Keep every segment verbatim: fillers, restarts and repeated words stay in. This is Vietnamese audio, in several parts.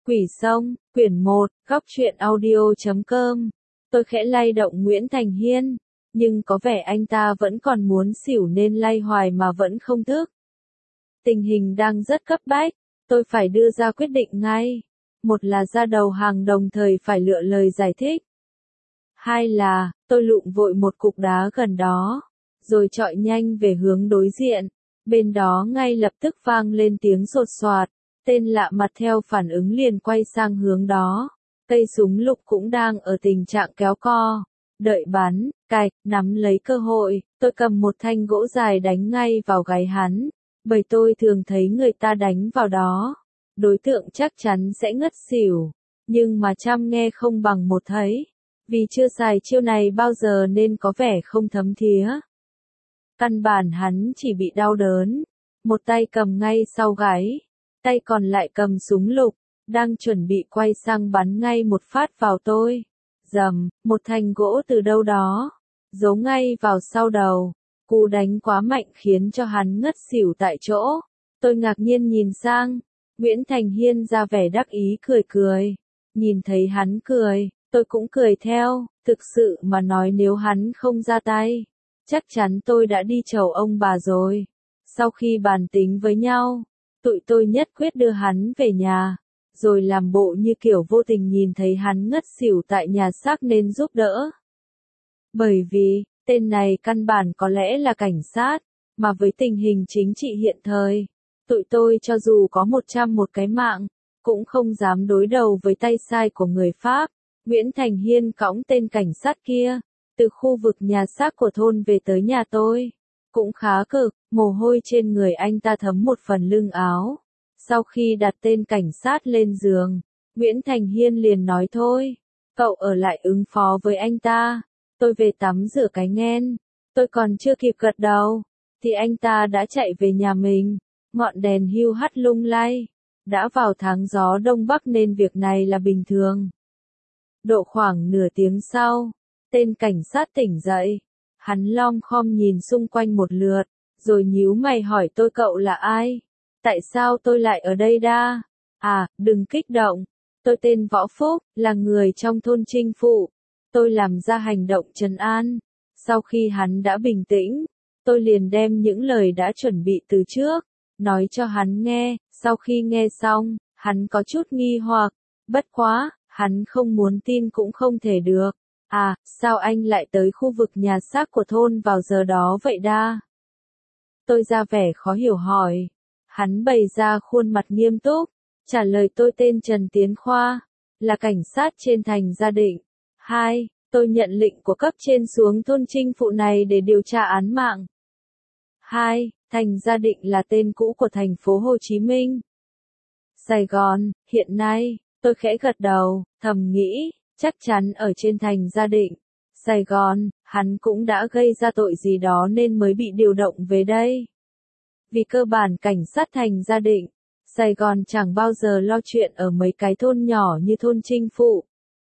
Quỷ Sông, quyển một, góc truyện audio chấm com. Tôi khẽ lay động Nguyễn Thành Hiên, nhưng có vẻ anh ta vẫn còn muốn xỉu nên lay hoài mà vẫn không thức. Tình hình đang rất cấp bách, tôi phải đưa ra quyết định ngay. Một là ra đầu hàng đồng thời phải lựa lời giải thích. Hai là, tôi lụm vội một cục đá gần đó, rồi chọi nhanh về hướng đối diện. Bên đó ngay lập tức vang lên tiếng sột soạt, tên lạ mặt theo phản ứng liền quay sang hướng đó. Cây súng lục cũng đang ở tình trạng kéo co, đợi bắn, cạch, nắm lấy cơ hội, tôi cầm một thanh gỗ dài đánh ngay vào gáy hắn, bởi tôi thường thấy người ta đánh vào đó, đối tượng chắc chắn sẽ ngất xỉu, nhưng mà trăm nghe không bằng một thấy, vì chưa xài chiêu này bao giờ nên có vẻ không thấm thía. Căn bản hắn chỉ bị đau đớn, một tay cầm ngay sau gáy, tay còn lại cầm súng lục, đang chuẩn bị quay sang bắn ngay một phát vào tôi. Rầm, một thanh gỗ từ đâu đó, giấu ngay vào sau đầu, cú đánh quá mạnh khiến cho hắn ngất xỉu tại chỗ. Tôi ngạc nhiên nhìn sang, Nguyễn Thành Hiên ra vẻ đắc ý cười cười. Nhìn thấy hắn cười, tôi cũng cười theo, thực sự mà nói nếu hắn không ra tay, chắc chắn tôi đã đi chầu ông bà rồi. Sau khi bàn tính với nhau, tụi tôi nhất quyết đưa hắn về nhà, rồi làm bộ như kiểu vô tình nhìn thấy hắn ngất xỉu tại nhà xác nên giúp đỡ. Bởi vì, tên này căn bản có lẽ là cảnh sát, mà với tình hình chính trị hiện thời, tụi tôi cho dù có một trăm một cái mạng, cũng không dám đối đầu với tay sai của người Pháp. Nguyễn Thành Hiên cõng tên cảnh sát kia, từ khu vực nhà xác của thôn về tới nhà tôi. Cũng khá cực, mồ hôi trên người anh ta thấm một phần lưng áo. Sau khi đặt tên cảnh sát lên giường, Nguyễn Thành Hiên liền nói thôi, cậu ở lại ứng phó với anh ta, tôi về tắm rửa cái nghen. Tôi còn chưa kịp gật đầu, thì anh ta đã chạy về nhà mình, ngọn đèn hưu hắt lung lay. Đã vào tháng gió đông bắc nên việc này là bình thường. Độ khoảng nửa tiếng sau, tên cảnh sát tỉnh dậy, hắn lom khom nhìn xung quanh một lượt, rồi nhíu mày hỏi tôi cậu là ai? Tại sao tôi lại ở đây đa? À, đừng kích động. Tôi tên Võ Phúc, là người trong thôn Trinh Phụ. Tôi làm ra hành động trấn an. Sau khi hắn đã bình tĩnh, tôi liền đem những lời đã chuẩn bị từ trước, nói cho hắn nghe. Sau khi nghe xong, hắn có chút nghi hoặc. Bất quá, hắn không muốn tin cũng không thể được. À, sao anh lại tới khu vực nhà xác của thôn vào giờ đó vậy đa? Tôi ra vẻ khó hiểu hỏi. Hắn bày ra khuôn mặt nghiêm túc, trả lời tôi tên Trần Tiến Khoa, là cảnh sát trên thành Gia Định. Hai, tôi nhận lệnh của cấp trên xuống thôn Trinh Phụ này để điều tra án mạng. Hai, thành Gia Định là tên cũ của thành phố Hồ Chí Minh. Sài Gòn, hiện nay, tôi khẽ gật đầu, thầm nghĩ, chắc chắn ở trên thành Gia Định. Sài Gòn, hắn cũng đã gây ra tội gì đó nên mới bị điều động về đây. Vì cơ bản cảnh sát thành Gia Định, Sài Gòn chẳng bao giờ lo chuyện ở mấy cái thôn nhỏ như thôn Trinh Phụ.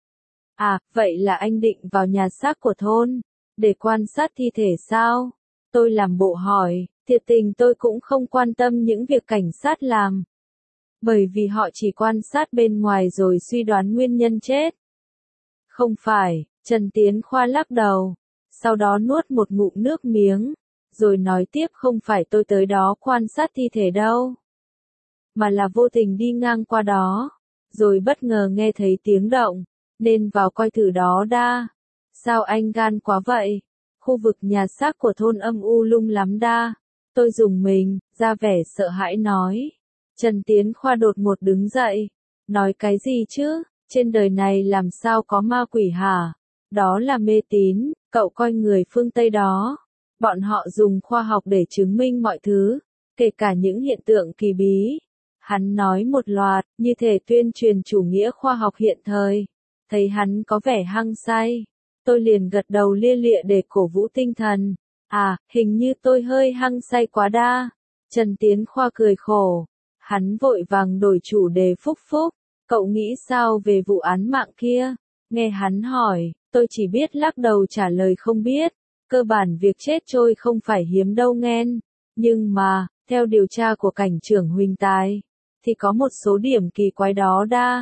À, vậy là anh định vào nhà xác của thôn, để quan sát thi thể sao? Tôi làm bộ hỏi, thiệt tình tôi cũng không quan tâm những việc cảnh sát làm. Bởi vì họ chỉ quan sát bên ngoài rồi suy đoán nguyên nhân chết. Không phải, Trần Tiến Khoa lắc đầu, sau đó nuốt một ngụm nước miếng, rồi nói tiếp không phải tôi tới đó quan sát thi thể đâu, mà là vô tình đi ngang qua đó, rồi bất ngờ nghe thấy tiếng động, nên vào coi thử đó đa. Sao anh gan quá vậy? Khu vực nhà xác của thôn âm u lung lắm đa. Tôi dùng mình, ra vẻ sợ hãi nói. Trần Tiến Khoa đột ngột đứng dậy, nói cái gì chứ? Trên đời này làm sao có ma quỷ hả? Đó là mê tín, cậu coi người phương Tây đó. Bọn họ dùng khoa học để chứng minh mọi thứ, kể cả những hiện tượng kỳ bí. Hắn nói một loạt, như thể tuyên truyền chủ nghĩa khoa học hiện thời. Thấy hắn có vẻ hăng say, tôi liền gật đầu lia lịa để cổ vũ tinh thần. À, hình như tôi hơi hăng say quá đa. Trần Tiến Khoa cười khổ. Hắn vội vàng đổi chủ đề. Phúc Phúc, cậu nghĩ sao về vụ án mạng kia? Nghe hắn hỏi, tôi chỉ biết lắc đầu trả lời không biết. Cơ bản việc chết trôi không phải hiếm đâu nghen. Nhưng mà, theo điều tra của cảnh trưởng Huỳnh Tài, thì có một số điểm kỳ quái đó đa.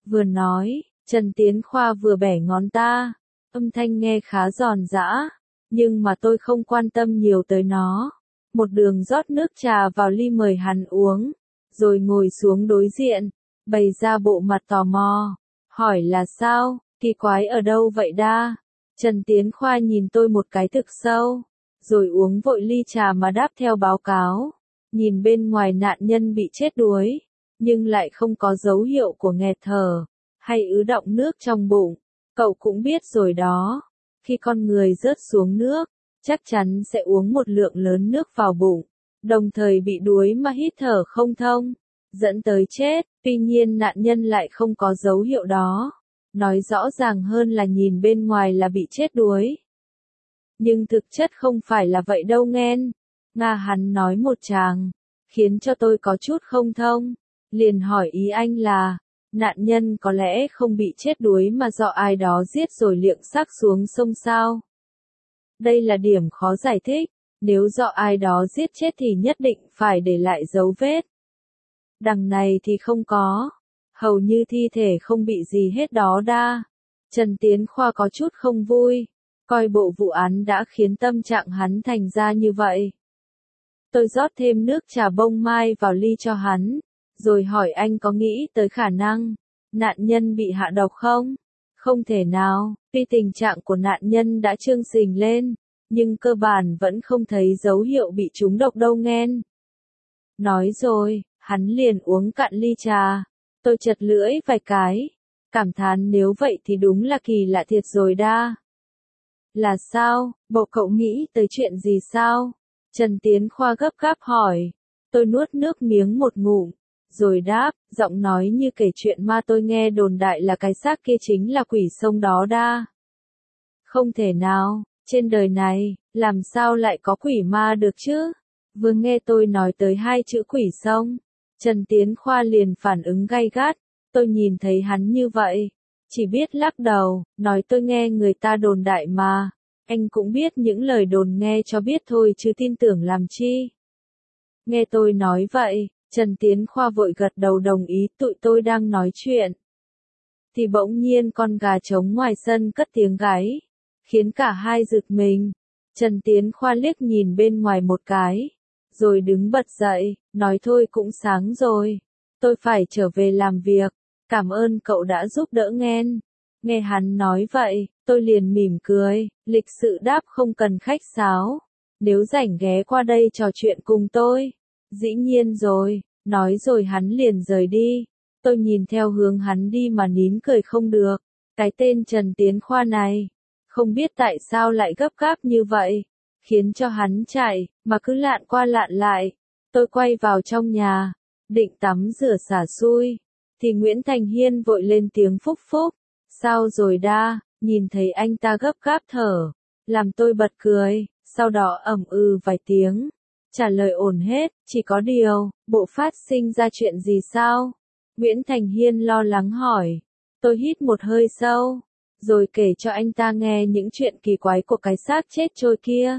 Vừa nói, Trần Tiến Khoa vừa bẻ ngón ta, âm thanh nghe khá giòn giã, nhưng mà tôi không quan tâm nhiều tới nó. Một đường rót nước trà vào ly mời hắn uống, rồi ngồi xuống đối diện, bày ra bộ mặt tò mò, hỏi là sao, kỳ quái ở đâu vậy đa? Trần Tiến Khoa nhìn tôi một cái thực sâu, rồi uống vội ly trà mà đáp theo báo cáo, nhìn bên ngoài nạn nhân bị chết đuối, nhưng lại không có dấu hiệu của nghẹt thở, hay ứ đọng nước trong bụng. Cậu cũng biết rồi đó, khi con người rớt xuống nước, chắc chắn sẽ uống một lượng lớn nước vào bụng, đồng thời bị đuối mà hít thở không thông, dẫn tới chết. Tuy nhiên nạn nhân lại không có dấu hiệu đó, nói rõ ràng hơn là nhìn bên ngoài là bị chết đuối. Nhưng thực chất không phải là vậy đâu nghen. Nga hắn nói một tràng, khiến cho tôi có chút không thông, liền hỏi ý anh là, nạn nhân có lẽ không bị chết đuối mà do ai đó giết rồi liệng xác xuống sông sao? Đây là điểm khó giải thích, nếu do ai đó giết chết thì nhất định phải để lại dấu vết. Đằng này thì không có, hầu như thi thể không bị gì hết đó đa. Trần Tiến Khoa có chút không vui, coi bộ vụ án đã khiến tâm trạng hắn thành ra như vậy. Tôi rót thêm nước trà bông mai vào ly cho hắn, rồi hỏi anh có nghĩ tới khả năng nạn nhân bị hạ độc không? Không thể nào, tuy tình trạng của nạn nhân đã trương sình lên, nhưng cơ bản vẫn không thấy dấu hiệu bị trúng độc đâu nghen. Nói rồi, hắn liền uống cạn ly trà. Tôi chật lưỡi vài cái, cảm thán nếu vậy thì đúng là kỳ lạ thiệt rồi đa. Là sao, bộ cậu nghĩ tới chuyện gì sao? Trần Tiến Khoa gấp gáp hỏi. Tôi nuốt nước miếng một ngụm, rồi đáp, giọng nói như kể chuyện ma tôi nghe đồn đại là cái xác kia chính là quỷ sông đó đa. Không thể nào, trên đời này, làm sao lại có quỷ ma được chứ? Vừa nghe tôi nói tới hai chữ quỷ sông, Trần Tiến Khoa liền phản ứng gay gắt. Tôi nhìn thấy hắn như vậy, chỉ biết lắc đầu, nói tôi nghe người ta đồn đại mà. Anh cũng biết những lời đồn nghe cho biết thôi chứ tin tưởng làm chi. Nghe tôi nói vậy, Trần Tiến Khoa vội gật đầu đồng ý. Tụi tôi đang nói chuyện, thì bỗng nhiên con gà trống ngoài sân cất tiếng gáy, khiến cả hai giật mình. Trần Tiến Khoa liếc nhìn bên ngoài một cái, rồi đứng bật dậy, nói thôi cũng sáng rồi, tôi phải trở về làm việc, cảm ơn cậu đã giúp đỡ nghen. Nghe hắn nói vậy, tôi liền mỉm cười, lịch sự đáp không cần khách sáo, nếu rảnh ghé qua đây trò chuyện cùng tôi. Dĩ nhiên rồi, nói rồi hắn liền rời đi. Tôi nhìn theo hướng hắn đi mà nín cười không được. Cái tên Trần Tiến Khoa này, không biết tại sao lại gấp gáp như vậy, khiến cho hắn chạy, mà cứ lạn qua lạn lại. Tôi quay vào trong nhà, định tắm rửa xả xui, thì Nguyễn Thành Hiên vội lên tiếng phúc phúc. Sao rồi đa, nhìn thấy anh ta gấp gáp thở, làm tôi bật cười, sau đó ầm ừ vài tiếng, trả lời ổn hết, chỉ có điều, bộ phát sinh ra chuyện gì sao? Nguyễn Thành Hiên lo lắng hỏi. Tôi hít một hơi sâu, rồi kể cho anh ta nghe những chuyện kỳ quái của cái xác chết trôi kia.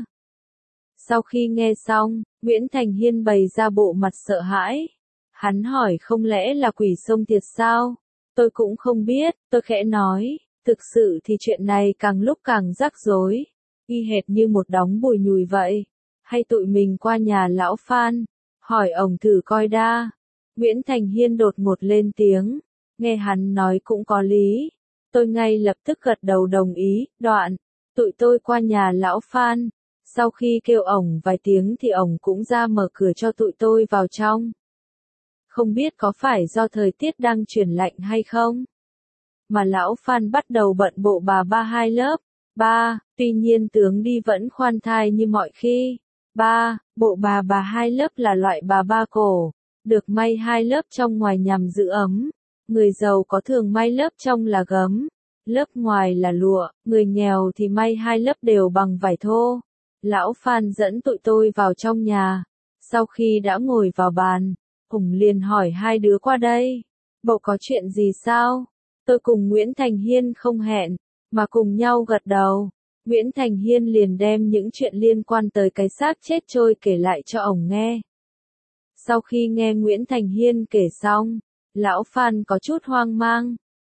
Sau khi nghe xong, Nguyễn Thành Hiên bày ra bộ mặt sợ hãi. Hắn hỏi không lẽ là quỷ sông thiệt sao? Tôi cũng không biết, tôi khẽ nói, thực sự thì chuyện này càng lúc càng rắc rối, y hệt như một đống bùi nhùi vậy. Hay tụi mình qua nhà lão Phan, hỏi ổng thử coi đa. Nguyễn Thành Hiên đột ngột lên tiếng, nghe hắn nói cũng có lý. Tôi ngay lập tức gật đầu đồng ý, đoạn, tụi tôi qua nhà lão Phan. Sau khi kêu ổng vài tiếng thì ổng cũng ra mở cửa cho tụi tôi vào trong. Không biết có phải do thời tiết đang chuyển lạnh hay không, mà lão Phan bắt đầu bận bộ bà ba hai lớp. Ba, tuy nhiên tướng đi vẫn khoan thai như mọi khi. Ba, bộ bà bà hai lớp là loại bà ba cổ, được may hai lớp trong ngoài nhằm giữ ấm. Người giàu có thường may lớp trong là gấm, lớp ngoài là lụa, người nghèo thì may hai lớp đều bằng vải thô. Lão Phan dẫn tụi tôi vào trong nhà. Sau khi đã ngồi vào bàn, Hùng liền hỏi hai đứa qua đây, bộ có chuyện gì sao? Tôi cùng Nguyễn Thành Hiên không hẹn, mà cùng nhau gật đầu. Nguyễn Thành Hiên liền đem những chuyện liên quan tới cái xác chết trôi kể lại cho ổng nghe. Sau khi nghe Nguyễn Thành Hiên kể xong, lão Phan có chút hoang mang,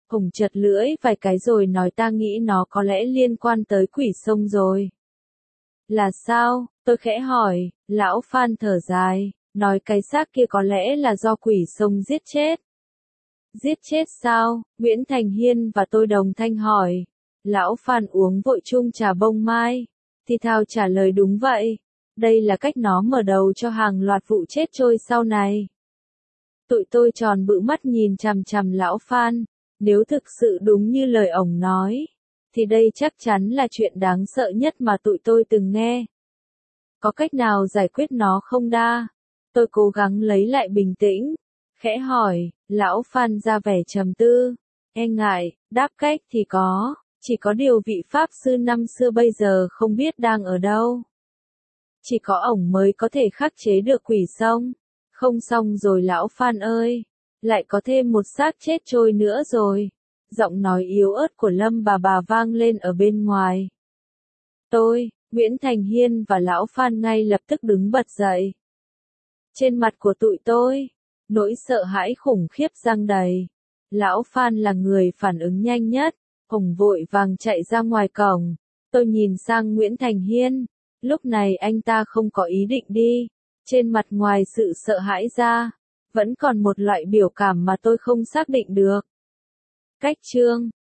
Hùng chật lưỡi vài cái rồi nói ta nghĩ nó có lẽ liên quan tới quỷ sông rồi. Là sao? Tôi khẽ hỏi, lão Phan thở dài, nói cái xác kia có lẽ là do quỷ sông giết chết. Giết chết sao? Nguyễn Thành Hiên và tôi đồng thanh hỏi. Lão Phan uống vội chung trà bông mai. Thì thào trả lời đúng vậy. Đây là cách nó mở đầu cho hàng loạt vụ chết trôi sau này. Tụi tôi tròn bự mắt nhìn chằm chằm lão Phan. Nếu thực sự đúng như lời ổng nói, thì đây chắc chắn là chuyện đáng sợ nhất mà tụi tôi từng nghe. Có cách nào giải quyết nó không đa? Tôi cố gắng lấy lại bình tĩnh, khẽ hỏi, lão Phan ra vẻ trầm tư. E ngại, đáp cách thì có, chỉ có điều vị pháp sư năm xưa bây giờ không biết đang ở đâu. Chỉ có ổng mới có thể khắc chế được quỷ sông. Không xong rồi lão Phan ơi, lại có thêm một xác chết trôi nữa rồi. Giọng nói yếu ớt của Lâm bà bà vang lên ở bên ngoài. Tôi, Nguyễn Thành Hiên và lão Phan ngay lập tức đứng bật dậy. Trên mặt của tụi tôi, nỗi sợ hãi khủng khiếp giăng đầy. Lão Phan là người phản ứng nhanh nhất, Hùng vội vàng chạy ra ngoài cổng. Tôi nhìn sang Nguyễn Thành Hiên, lúc này anh ta không có ý định đi. Trên mặt ngoài sự sợ hãi ra, vẫn còn một loại biểu cảm mà tôi không xác định được. Cách chương